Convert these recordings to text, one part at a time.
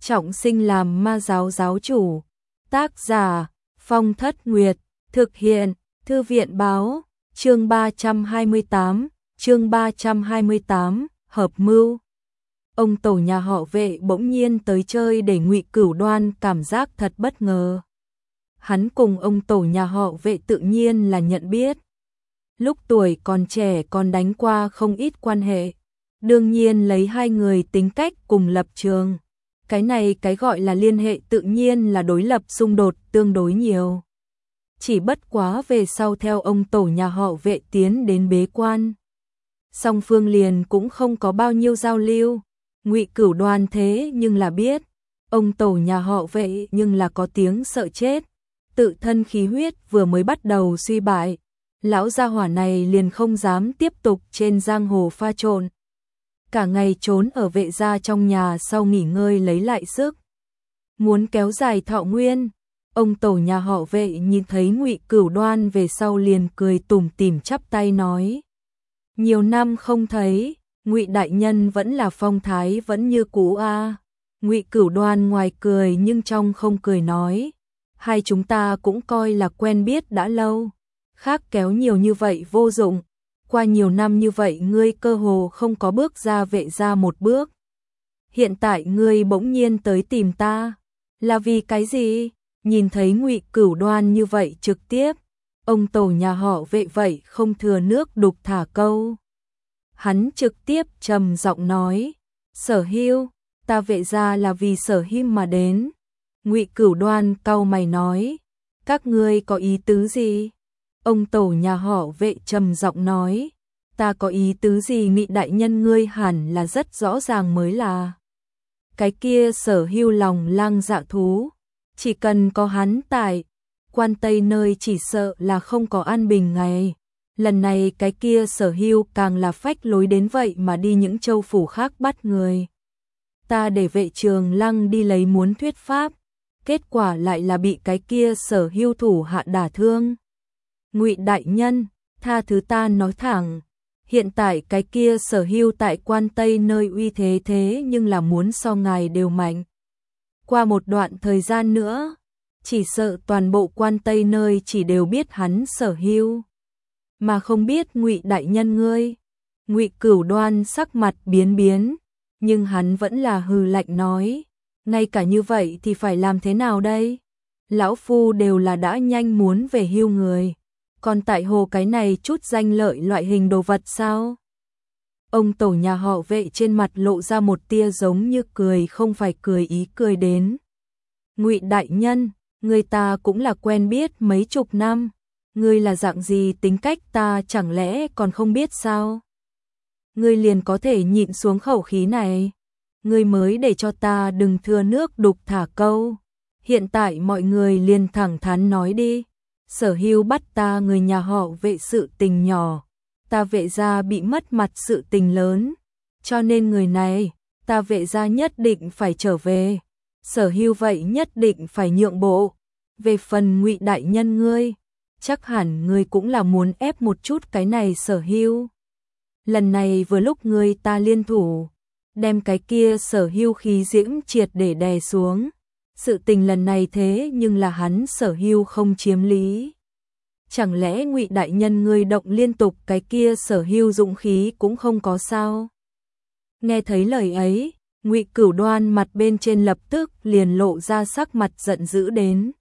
trọng sinh làm ma giáo giáo chủ. Tác giả Phong Thất Nguyệt, thực hiện Thư viện báo, chương 328, hợp mưu. Ông tổ nhà họ Vệ bỗng nhiên tới chơi để Ngụy Cửu Đoan cảm giác thật bất ngờ. Hắn cùng ông tổ nhà họ Vệ tự nhiên là nhận biết. Lúc tuổi còn trẻ còn đánh qua không ít quan hệ. Đương nhiên lấy hai người tính cách cùng lập trường. Cái này cái gọi là liên hệ tự nhiên là đối lập xung đột tương đối nhiều. Chỉ bất quá về sau theo ông tổ nhà họ Vệ tiến đến bế quan. Song phương liền cũng không có bao nhiêu giao lưu. Ngụy Cửu Đoan thế nhưng là biết. Ông tổ nhà họ Vệ nhưng là có tiếng sợ chết. Tự thân khí huyết vừa mới bắt đầu suy bại. Lão gia hỏa này liền không dám tiếp tục trên giang hồ pha trộn. Cả ngày trốn ở Vệ gia trong nhà sau nghỉ ngơi lấy lại sức. Muốn kéo dài thọ nguyên. Ông tổ nhà họ Vệ nhìn thấy Ngụy Cửu Đoan về sau liền cười tủm tỉm chắp tay nói. Nhiều năm không thấy, Ngụy đại nhân vẫn là phong thái vẫn như cũ a. Ngụy Cửu Đoan ngoài cười nhưng trong không cười nói. Hai chúng ta cũng coi là quen biết đã lâu. Khác kéo nhiều như vậy vô dụng. Qua nhiều năm như vậy ngươi cơ hồ không có bước ra Vệ gia một bước. Hiện tại ngươi bỗng nhiên tới tìm ta. Là vì cái gì? Nhìn thấy Ngụy Cửu Đoan như vậy trực tiếp. Ông tổ nhà họ Vệ vậy không thừa nước đục thả câu. Hắn trực tiếp trầm giọng nói. Sở Hưu, ta Vệ gia là vì Sở Hưu mà đến. Ngụy Cửu Đoan cau mày nói. Các ngươi có ý tứ gì? Ông tổ nhà họ Vệ trầm giọng nói. Ta có ý tứ gì Ngụy đại nhân ngươi hẳn là rất rõ ràng mới là. Cái kia Sở Hưu lòng lang dạ thú. Chỉ cần có hắn tại, Quan Tây nơi chỉ sợ là không có an bình ngày. Lần này cái kia Sở Hưu càng là phách lối đến vậy mà đi những châu phủ khác bắt người. Ta để Vệ Trường Lăng đi lấy muốn thuyết pháp, kết quả lại là bị cái kia Sở Hưu thủ hạ đả thương. Ngụy đại nhân, tha thứ ta nói thẳng, hiện tại cái kia Sở Hưu tại Quan Tây nơi uy thế nhưng là muốn so ngài đều mạnh. Qua một đoạn thời gian nữa, chỉ sợ toàn bộ Quan Tây nơi chỉ đều biết hắn Sở Hưu, mà không biết Ngụy đại nhân ngươi. Ngụy Cửu Đoan sắc mặt biến, nhưng hắn vẫn là hừ lạnh nói, ngay cả như vậy thì phải làm thế nào đây? Lão phu đều là đã nhanh muốn về hưu người, còn tại hồ cái này chút danh lợi loại hình đồ vật sao? Ông tổ nhà họ Vệ trên mặt lộ ra một tia giống như cười không phải cười ý cười đến. Ngụy đại nhân, người ta cũng là quen biết mấy chục năm, ngươi là dạng gì tính cách ta chẳng lẽ còn không biết sao? Ngươi liền có thể nhịn xuống khẩu khí này, ngươi mới để cho ta đừng thừa nước đục thả câu. Hiện tại mọi người liền thẳng thắn nói đi, Sở Hưu bắt ta người nhà họ Vệ sự tình nhỏ. Ta Vệ gia bị mất mặt sự tình lớn, cho nên người này, ta Vệ gia nhất định phải trở về. Sở Hưu vậy nhất định phải nhượng bộ. Về phần Ngụy đại nhân ngươi, chắc hẳn ngươi cũng là muốn ép một chút cái này Sở Hưu. Lần này vừa lúc ngươi ta liên thủ, đem cái kia Sở Hưu khí diễm triệt để đè xuống. Sự tình lần này thế nhưng là hắn Sở Hưu không chiếm lý. Chẳng lẽ Ngụy đại nhân ngươi động liên tục cái kia Sở Hưu dũng khí cũng không có sao? Nghe thấy lời ấy, Ngụy Cửu Đoan mặt bên trên lập tức liền lộ ra sắc mặt giận dữ đến.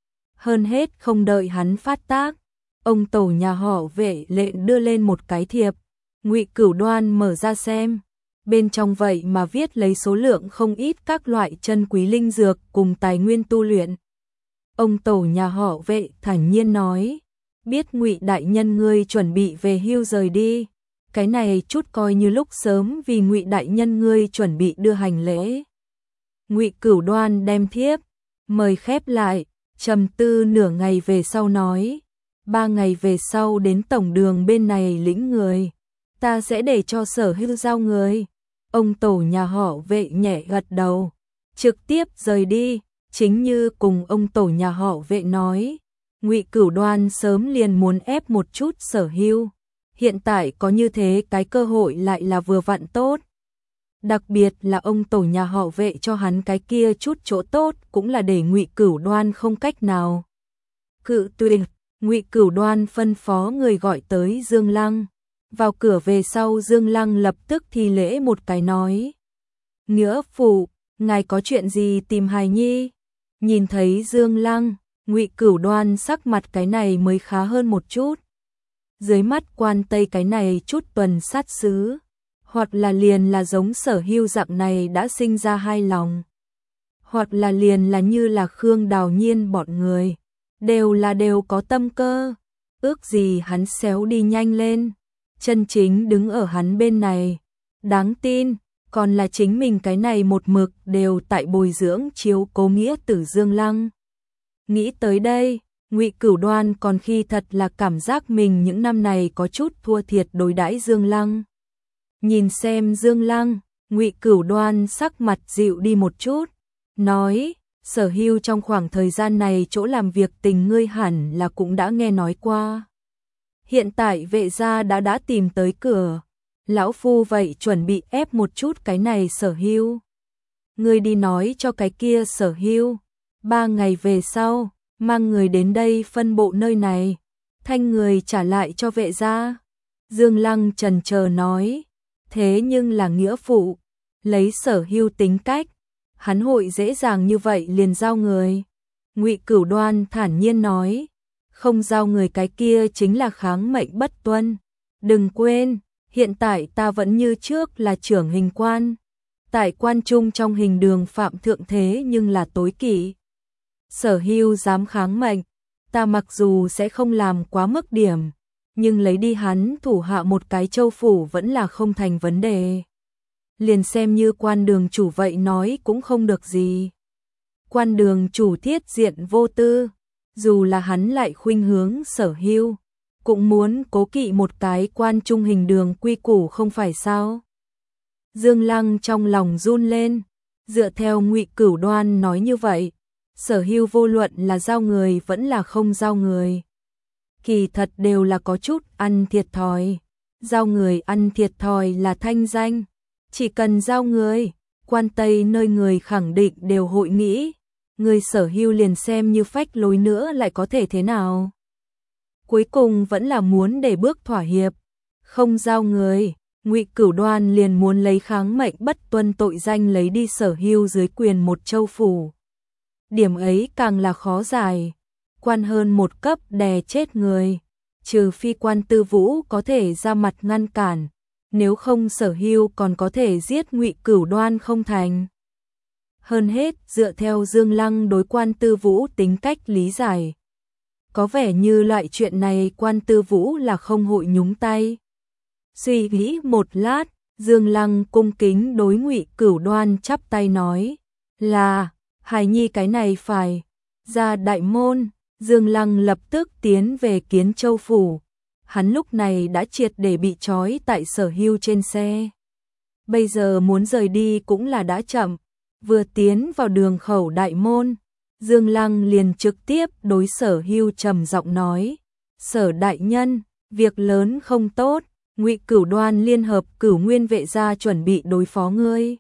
Hơn hết không đợi hắn phát tác, ông tổ nhà họ Vệ lệnh đưa lên một cái thiệp. Ngụy Cửu Đoan mở ra xem, bên trong vậy mà viết lấy số lượng không ít các loại chân quý linh dược cùng tài nguyên tu luyện. Ông tổ nhà họ Vệ thản nhiên nói. Biết Ngụy đại nhân ngươi chuẩn bị về hưu rời đi, cái này chút coi như lúc sớm vì Ngụy đại nhân ngươi chuẩn bị đưa hành lễ. Ngụy Cửu Đoan đem thiếp mời khép lại, trầm tư nửa ngày về sau nói, 3 ngày về sau đến tổng đường bên này lĩnh người, ta sẽ để cho Sở Hưu giao người. Ông tổ nhà họ Vệ nhẹ gật đầu, trực tiếp rời đi, chính như cùng ông tổ nhà họ Vệ nói. Ngụy Cửu Đoan sớm liền muốn ép một chút Sở Hưu, hiện tại có như thế cái cơ hội lại là vừa vặn tốt. Đặc biệt là ông tổ nhà họ Vệ cho hắn cái kia chút chỗ tốt cũng là để Ngụy Cửu Đoan không cách nào cự tuyệt. Ngụy Cửu Đoan phân phó người gọi tới Dương Lăng. Vào cửa về sau, Dương Lăng lập tức thi lễ một cái nói: "Nghĩa phụ, ngài có chuyện gì tìm hài nhi?" Nhìn thấy Dương Lăng, Ngụy Cửu Đoan sắc mặt cái này mới khá hơn một chút. Dưới mắt quan Tây cái này chút tuần sát sứ, hoặc là liền là giống Sở Hưu dạng này đã sinh ra hai lòng, hoặc là liền là như là Khương Đào Nhiên bọn người, đều có tâm cơ, ước gì hắn xéo đi nhanh lên, chân chính đứng ở hắn bên này, đáng tin, còn là chính mình cái này một mực đều tại bồi dưỡng chiếu cố nghĩa tử Dương Lăng. Nghĩ tới đây, Ngụy Cửu Đoan còn khi thật là cảm giác mình những năm này có chút thua thiệt đối đãi Dương Lăng. Nhìn xem Dương Lăng, Ngụy Cửu Đoan sắc mặt dịu đi một chút, nói: "Sở Hưu trong khoảng thời gian này chỗ làm việc tình ngươi hẳn là cũng đã nghe nói qua. Hiện tại Vệ gia đã tìm tới cửa, lão phu vậy chuẩn bị ép một chút cái này Sở Hưu. Ngươi đi nói cho cái kia Sở Hưu, 3 ngày về sau, mang người đến đây phân bộ nơi này, thanh người trả lại cho Vệ gia." Dương Lăng chần chờ nói: "Thế nhưng là nghĩa phụ, lấy Sở Hưu tính cách, hắn hội dễ dàng như vậy liền giao người?" Ngụy Cửu Đoan thản nhiên nói: "Không giao người cái kia chính là kháng mệnh bất tuân. Đừng quên, hiện tại ta vẫn như trước là trưởng hình quan. Tại quan trung trong hình đường phạm thượng thế nhưng là tối kỵ. Sở Hưu dám kháng mệnh, ta mặc dù sẽ không làm quá mức điểm, nhưng lấy đi hắn thủ hạ một cái châu phủ vẫn là không thành vấn đề. Liền xem như quan đường chủ vậy nói cũng không được gì. Quan đường chủ thiết diện vô tư, dù là hắn lại khuynh hướng Sở Hưu, cũng muốn cố kỵ một cái quan trung hình đường quy củ không phải sao?" Dương Lăng trong lòng run lên, dựa theo Ngụy Cửu Đoan nói như vậy, Sở Hưu vô luận là giao người vẫn là không giao người, kỳ thật đều là có chút ăn thiệt thòi. Giao người ăn thiệt thòi là thanh danh, chỉ cần giao người, quan Tây nơi người khẳng định đều hội nghĩ, người Sở Hưu liền xem như phách lối nữa lại có thể thế nào. Cuối cùng vẫn là muốn để bước thỏa hiệp, không giao người, Ngụy Cửu Đoan liền muốn lấy kháng mệnh bất tuân tội danh lấy đi Sở Hưu dưới quyền một châu phủ. Điểm ấy càng là khó giải, quan hơn một cấp đè chết người, trừ phi quan Tư Vũ có thể ra mặt ngăn cản, nếu không Sở Hưu còn có thể giết Ngụy Cửu Đoan không thành. Hơn hết, dựa theo Dương Lăng đối quan Tư Vũ tính cách lý giải, có vẻ như loại chuyện này quan Tư Vũ là không hội nhúng tay. Suy nghĩ một lát, Dương Lăng cung kính đối Ngụy Cửu Đoan chắp tay nói: "Là, hài nhi cái này phải ra đại môn." Dương Lăng lập tức tiến về Kiến Châu phủ. Hắn lúc này đã triệt để bị trói tại Sở Hưu trên xe. Bây giờ muốn rời đi cũng là đã chậm. Vừa tiến vào đường khẩu đại môn, Dương Lăng liền trực tiếp đối Sở Hưu trầm giọng nói: "Sở đại nhân, việc lớn không tốt, Ngụy Cửu Đoan liên hợp Cửu Nguyên Vệ gia chuẩn bị đối phó ngươi."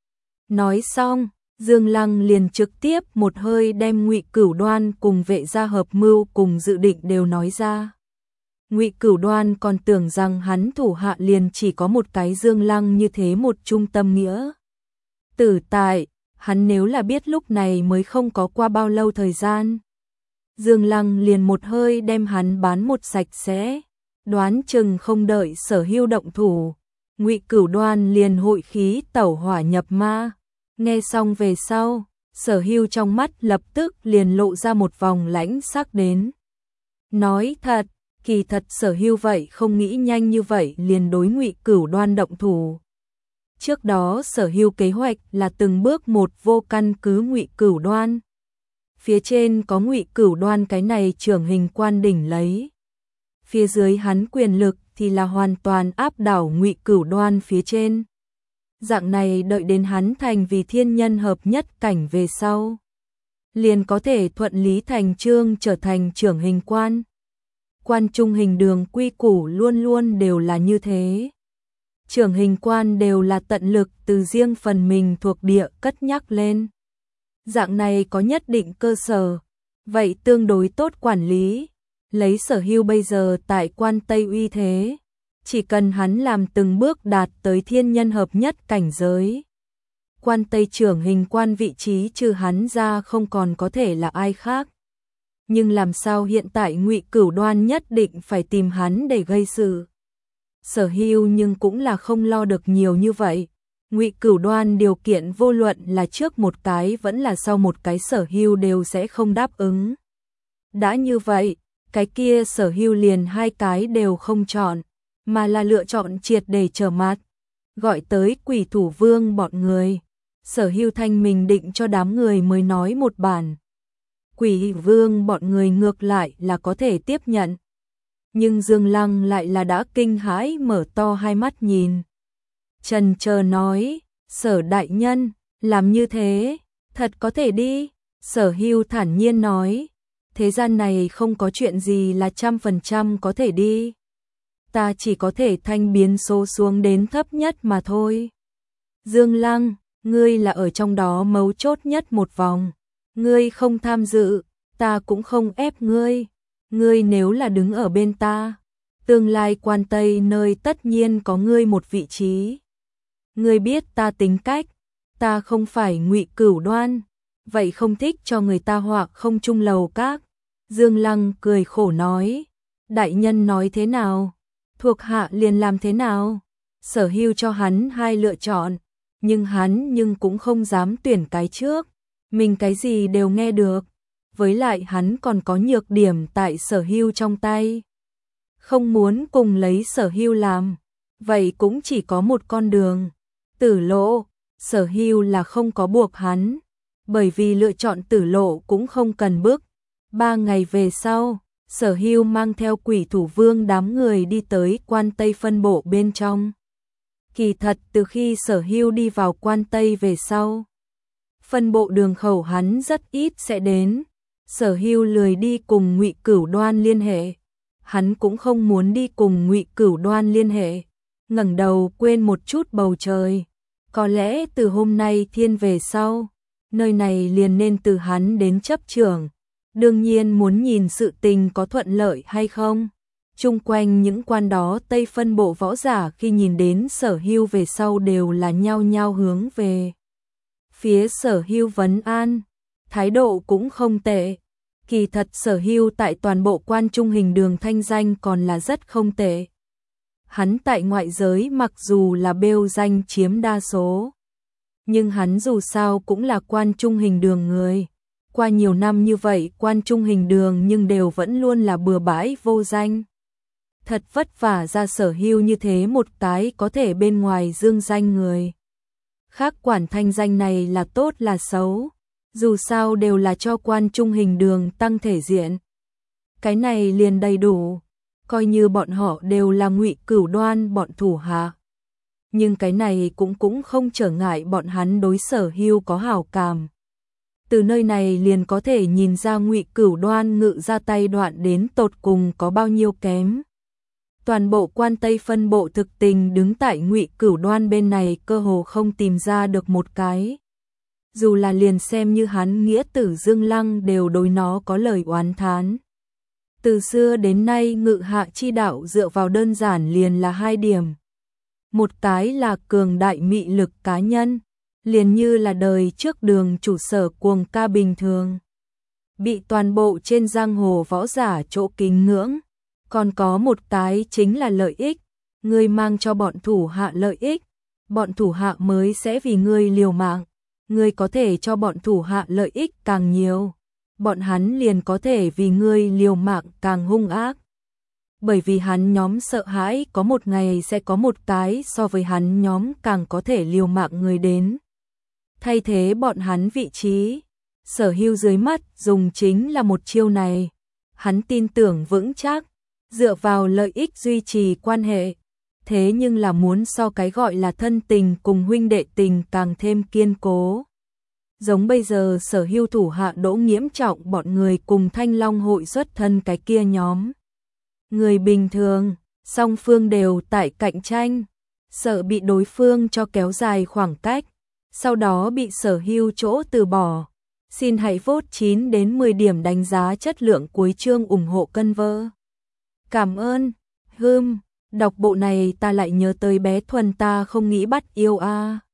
Nói xong, Dương Lăng liền trực tiếp một hơi đem Ngụy Cửu Đoan cùng Vệ gia hợp mưu cùng dự định đều nói ra. Ngụy Cửu Đoan còn tưởng rằng hắn thủ hạ liền chỉ có một cái Dương Lăng như thế một trung tâm nghĩa tử tại, hắn nếu là biết lúc này mới không có qua bao lâu thời gian, Dương Lăng liền một hơi đem hắn bán một sạch sẽ, đoán chừng không đợi Sở Hưu động thủ, Ngụy Cửu Đoan liền hội khí tẩu hỏa nhập ma. Nghe xong về sau, Sở Hưu trong mắt lập tức liền lộ ra một vòng lãnh sắc đến. Nói thật, kỳ thật Sở Hưu vậy không nghĩ nhanh như vậy liền đối Ngụy Cửu Đoan động thủ. Trước đó Sở Hưu kế hoạch là từng bước một vô căn cứ Ngụy Cửu Đoan. Phía trên có Ngụy Cửu Đoan cái này trưởng hình quan đỉnh lấy. Phía dưới hắn quyền lực thì là hoàn toàn áp đảo Ngụy Cửu Đoan phía trên. Dạng này đợi đến hắn thành vì thiên nhân hợp nhất cảnh về sau, liền có thể thuận lý thành chương trở thành trưởng hình quan. Quan trung hình đường quy củ luôn luôn đều là như thế. trưởng hình quan đều là tận lực từ riêng phần mình thuộc địa cất nhắc lên. Dạng này có nhất định cơ sở, vậy tương đối tốt quản lý. Lấy Sở Hưu bây giờ tại Quan Tây uy thế, chỉ cần hắn làm từng bước đạt tới thiên nhân hợp nhất cảnh giới. Quan Tây trưởng hình quan vị trí trừ hắn ra không còn có thể là ai khác. Nhưng làm sao hiện tại Ngụy Cửu Đoan nhất định phải tìm hắn để gây sự. Sở Hưu nhưng cũng là không lo được nhiều như vậy. Ngụy Cửu Đoan điều kiện vô luận là trước một cái vẫn là sau một cái Sở Hưu đều sẽ không đáp ứng. Đã như vậy, cái kia Sở Hưu liền hai cái đều không chọn, mà là lựa chọn triệt để trở mặt, gọi tới Quỷ Thủ Vương bọn người. Sở Hưu thanh mình định cho đám người mới nói một bản. Quỷ Vương bọn người ngược lại là có thể tiếp nhận. Nhưng Dương Lăng lại là đã kinh hãi mở to hai mắt nhìn. Trần chờ nói, Sở đại nhân, làm như thế, thật có thể đi. Sở Hưu thản nhiên nói, thế gian này không có chuyện gì là 100% có thể đi. Ta chỉ có thể thanh biến số xuống đến thấp nhất mà thôi. Dương Lăng, ngươi là ở trong đó mấu chốt nhất một vòng. Ngươi không tham dự, ta cũng không ép ngươi. Ngươi nếu là đứng ở bên ta, tương lai Quan Tây nơi tất nhiên có ngươi một vị trí. Ngươi biết ta tính cách, ta không phải Ngụy Cửu Đoan, vậy không thích cho người ta họa không chung lầu các. Dương Lăng cười khổ nói, đại nhân nói thế nào, thuộc hạ liền làm thế nào. Sở Hưu cho hắn hai lựa chọn, nhưng hắn cũng không dám tuyển cái trước, mình cái gì đều nghe được. Với lại hắn còn có nhược điểm tại Sở Hưu trong tay. Không muốn cùng lấy Sở Hưu làm, vậy cũng chỉ có một con đường. Tử lộ, Sở Hưu là không có buộc hắn, bởi vì lựa chọn tử lộ cũng không cần bức. 3 ngày về sau, Sở Hưu mang theo Quỷ Thủ Vương đám người đi tới Quan Tây phân bộ bên trong. Kỳ thật từ khi Sở Hưu đi vào Quan Tây về sau, phân bộ đường khẩu hắn rất ít sẽ đến. Sở Hưu lười đi cùng Ngụy Cửu Đoan liên hệ, hắn cũng không muốn đi cùng Ngụy Cửu Đoan liên hệ. Ngẩng đầu quên một chút bầu trời, có lẽ từ hôm nay thiên về sau, nơi này liền nên từ hắn đến chấp trưởng. Đương nhiên muốn nhìn sự tình có thuận lợi hay không. Chung quanh những quan đó Tây phân bộ võ giả khi nhìn đến Sở Hưu về sau đều là nhao nhao hướng về phía Sở Hưu vấn an, thái độ cũng không tệ. Kỳ thật Sở Hưu tại toàn bộ Quan Trung Hình Đường thanh danh còn là rất không tệ. Hắn tại ngoại giới mặc dù là bêu danh chiếm đa số, nhưng hắn dù sao cũng là Quan Trung Hình Đường người. Qua nhiều năm như vậy Quan Trung Hình Đường nhưng đều vẫn luôn là bừa bãi vô danh. Thật vất vả ra Sở Hưu như thế một cái có thể bên ngoài dương danh người. Khác quản thanh danh này là tốt là xấu, dù sao đều là cho Quan Trung Hình Đường tăng thể diện. Cái này liền đầy đủ, coi như bọn họ đều là Ngụy Cửu Đoan bọn thủ hạ. Nhưng cái này cũng không trở ngại bọn hắn đối Sở Hưu có hảo cảm. Từ nơi này liền có thể nhìn ra Ngụy Cửu Đoan ngự ra tay đoạn đến tột cùng có bao nhiêu kém. Toàn bộ Quan Tây phân bộ thực tình đứng tại Ngụy Cửu Đoan bên này cơ hồ không tìm ra được một cái. Dù là liền xem như hắn nghĩa tử Dương Lăng đều đối nó có lời oán thán. Từ xưa đến nay ngự hạ chi đạo dựa vào đơn giản liền là hai điểm. Một cái là cường đại mị lực cá nhân, liền như là đời trước Đường chủ Sở Cuồng ca bình thường, bị toàn bộ trên giang hồ võ giả chỗ kính ngưỡng. Còn có một cái chính là lợi ích, ngươi mang cho bọn thủ hạ lợi ích, bọn thủ hạ mới sẽ vì ngươi liều mạng. Ngươi có thể cho bọn thủ hạ lợi ích càng nhiều, bọn hắn liền có thể vì ngươi liều mạng càng hung ác. Bởi vì hắn nhóm sợ hãi có một ngày sẽ có một cái so với hắn nhóm càng có thể liều mạng người đến thay thế bọn hắn vị trí. Sở Hưu dưới mắt dùng chính là một chiêu này. Hắn tin tưởng vững chắc, dựa vào lợi ích duy trì quan hệ. Thế nhưng là muốn so cái gọi là thân tình cùng huynh đệ tình càng thêm kiên cố. Giống bây giờ Sở Hưu thủ hạ Đỗ Nghiễm Trọng bọn người cùng Thanh Long hội xuất thân cái kia nhóm. Người bình thường, song phương đều tại cạnh tranh. sợ bị đối phương cho kéo dài khoảng cách, sau đó bị sở hữu chỗ từ bỏ. Xin hãy vote 9 đến 10 điểm đánh giá chất lượng cuối chương ủng hộ cân vơ. Cảm ơn. Đọc bộ này ta lại nhớ tới bé Thuần ta không nghĩ bắt yêu a.